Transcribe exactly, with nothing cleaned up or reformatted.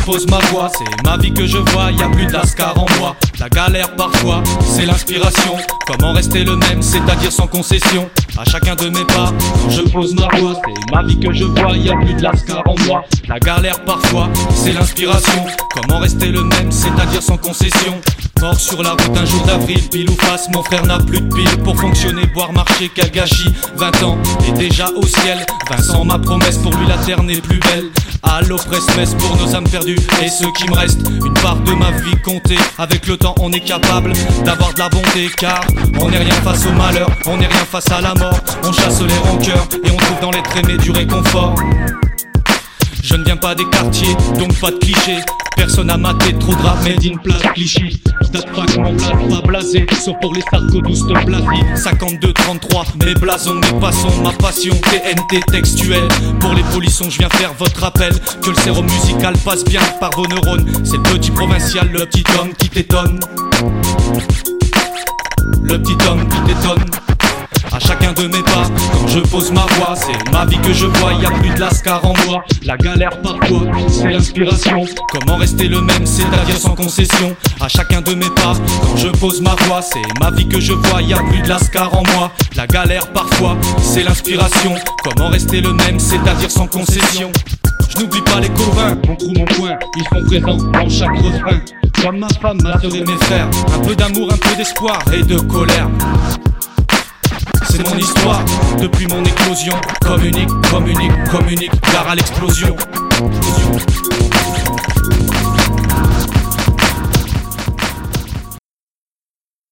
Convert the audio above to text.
pose ma voix, c'est ma vie que je vois, y a plus de lascar en moi. La galère parfois, c'est l'inspiration. Comment rester le même, c'est-à-dire sans concession. À chacun de mes pas, quand je pose ma voix, c'est ma vie que je vois, y a plus de lascar en moi. La galère parfois, c'est l'inspiration. Comment rester le même, c'est-à-dire sans concession. Mort sur la route un jour d'avril, pile ou face, mon frère n'a plus de pile pour fonctionner, boire, marcher, quel gâchis. Vingt ans et déjà au ciel, Vincent ma promesse, pour lui la terre n'est plus belle. Allo presse-messe pour nos âmes perdues et ceux qui me restent, une part de ma vie comptée. Avec le temps on est capable d'avoir de la bonté, car on n'est rien face au malheur, on n'est rien face à la mort. On chasse les rancœurs et on trouve dans l'être aimé du réconfort. Je ne viens pas des quartiers, donc pas de clichés. Personne à mater, trop de rap made in place cliché. Date pas que mon blase pas blasé, sauf pour les sarcos douce de blasi. Cinquante-deux trente-trois, mes blasons, mes passons, ma passion. T N T textuel, pour les polissons je viens faire votre rappel. Que le sérum musical passe bien par vos neurones. C'est le petit provincial, le petit homme qui t'étonne. Le petit homme qui t'étonne. À chacun de mes pas, quand je pose ma voix, c'est ma vie que je vois, y a plus de lascar en moi. La galère parfois, c'est l'inspiration. Comment rester le même, c'est-à-dire sans concession. À chacun de mes pas, quand je pose ma voix, c'est ma vie que je vois, y a plus de lascar en moi. La galère parfois, c'est l'inspiration. Comment rester le même, c'est-à-dire sans concession. Je n'oublie pas les copains, mon trou, mon coin, ils sont présents dans chaque refrain. Comme ma femme, ma soeur et mes frères, un peu d'amour, un peu d'espoir et de colère. C'est mon histoire, depuis mon éclosion. Communique, communique, communique, gare à l'explosion.